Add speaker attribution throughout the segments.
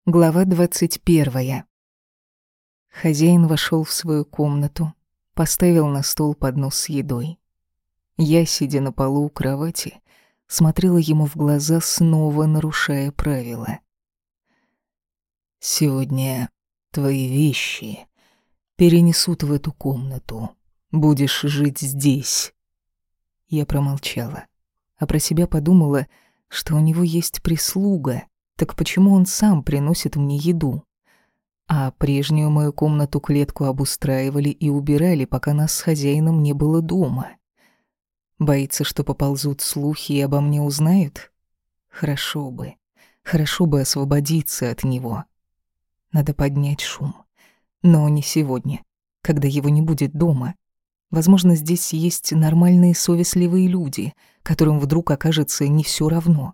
Speaker 1: Глава 21. Хозяин вошел в свою комнату, поставил на стол поднос с едой. Я, сидя на полу у кровати, смотрела ему в глаза, снова нарушая правила. «Сегодня твои вещи перенесут в эту комнату. Будешь жить здесь». Я промолчала, а про себя подумала, что у него есть прислуга. Так почему он сам приносит мне еду? А прежнюю мою комнату-клетку обустраивали и убирали, пока нас с хозяином не было дома. Боится, что поползут слухи и обо мне узнают? Хорошо бы освободиться от него. Надо поднять шум. Но не сегодня, когда его не будет дома. Возможно, здесь есть нормальные совестливые люди, которым вдруг окажется не все равно.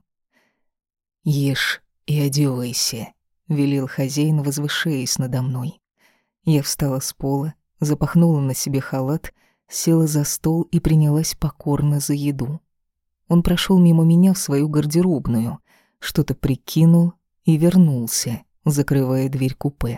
Speaker 1: «Ешь и одевайся», — велел хозяин, возвышаясь надо мной. Я встала с пола, запахнула на себе халат, села за стол и принялась покорно за еду. Он прошел мимо меня в свою гардеробную, что-то прикинул и вернулся, закрывая дверь купе.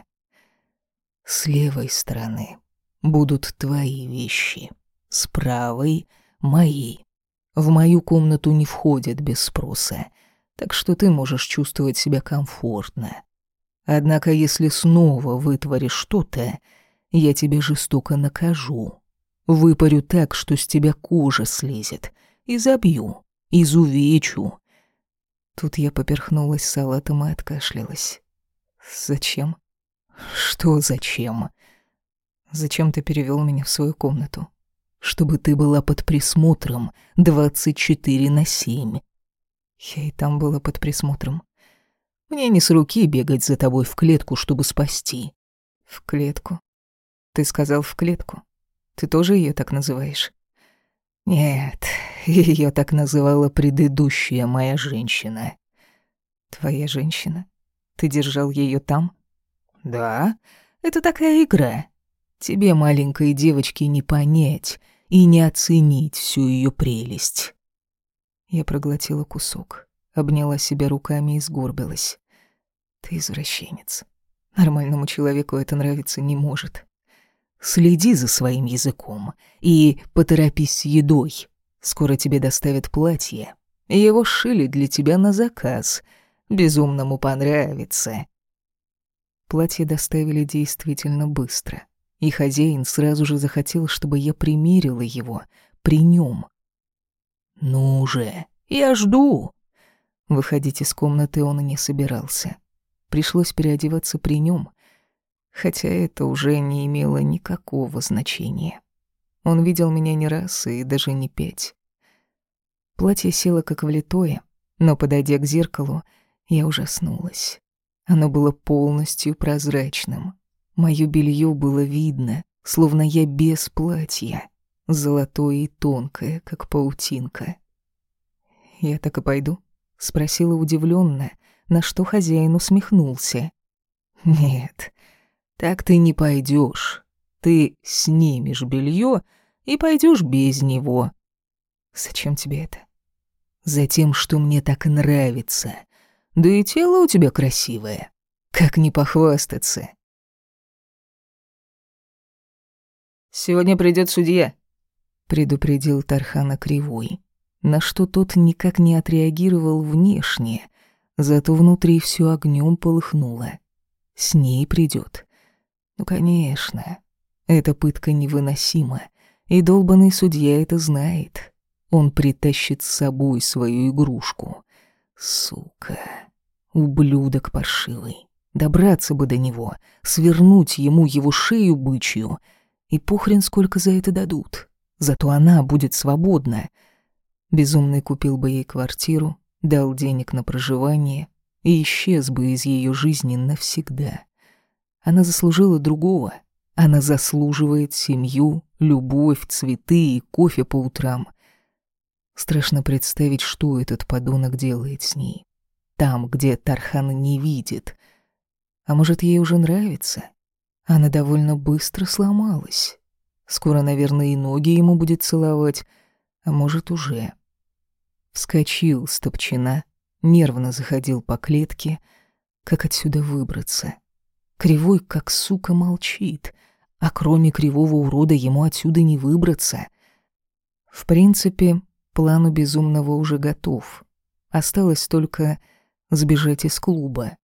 Speaker 1: «С левой стороны будут твои вещи, с правой — мои. В мою комнату не входят без спроса, так что ты можешь чувствовать себя комфортно. Однако, если снова вытворишь что-то, я тебя жестоко накажу. Выпарю так, что с тебя кожа слезет, и забью, изувечу». Тут я поперхнулась салатом и откашлялась. «Зачем?» «Что зачем?» «Зачем ты перевёл меня в свою комнату?» «Чтобы ты была под присмотром 24/7. Я и там была под присмотром. Мне не с руки бегать за тобой в клетку, чтобы спасти». «В клетку? Ты сказал в клетку? Ты тоже её так называешь?» «Нет, её так называла предыдущая моя женщина». «Твоя женщина? Ты держал её там?» «Да, это такая игра. Тебе, маленькой девочке, не понять и не оценить всю её прелесть». Я проглотила кусок, обняла себя руками и сгорбилась. «Ты извращенец. Нормальному человеку это нравиться не может». «Следи за своим языком и поторопись с едой. Скоро тебе доставят платье. Его сшили для тебя на заказ. Безумному понравится». Платье доставили действительно быстро, и хозяин сразу же захотел, чтобы я примерила его при нем. «Ну же, я жду!» Выходить из комнаты он и не собирался. Пришлось переодеваться при нем, хотя это уже не имело никакого значения. Он видел меня не раз и даже не 5. Платье село как влитое, но, подойдя к зеркалу, я ужаснулась. Оно было полностью прозрачным. Моё белье было видно, словно я без платья, золотое и тонкое, как паутинка. «Я так и пойду?» — спросила удивлённо, на что хозяин усмехнулся. «Нет, так ты не пойдёшь. Ты снимешь белье и пойдёшь без него». «Зачем тебе это?» «Затем, что мне так нравится. Да и тело у тебя красивое. Как не похвастаться?» «Сегодня придёт судья», — предупредил Тархана Кривой, на что тот никак не отреагировал внешне, зато внутри всё огнём полыхнуло. С ней придёт. Ну, конечно, эта пытка невыносима, и долбаный судья это знает. Он притащит с собой свою игрушку. Сука, ублюдок паршивый. Добраться бы до него, свернуть ему его шею бычью, и похрен сколько за это дадут. Зато она будет свободна. Безумный купил бы ей квартиру, дал денег на проживание и исчез бы из её жизни навсегда. Она заслужила другого. Она заслуживает семью, любовь, цветы и кофе по утрам. Страшно представить, что этот подонок делает с ней. Там, где Тархан не видит. А может, ей уже нравится? Она довольно быстро сломалась. Скоро, наверное, и ноги ему будет целовать, а может, уже. Вскочил с топчина, нервно заходил по клетке, Как отсюда выбраться? Кривой, как сука, молчит, а кроме кривого урода ему отсюда не выбраться. В принципе, план у Безумного уже готов. Осталось только сбежать из клуба.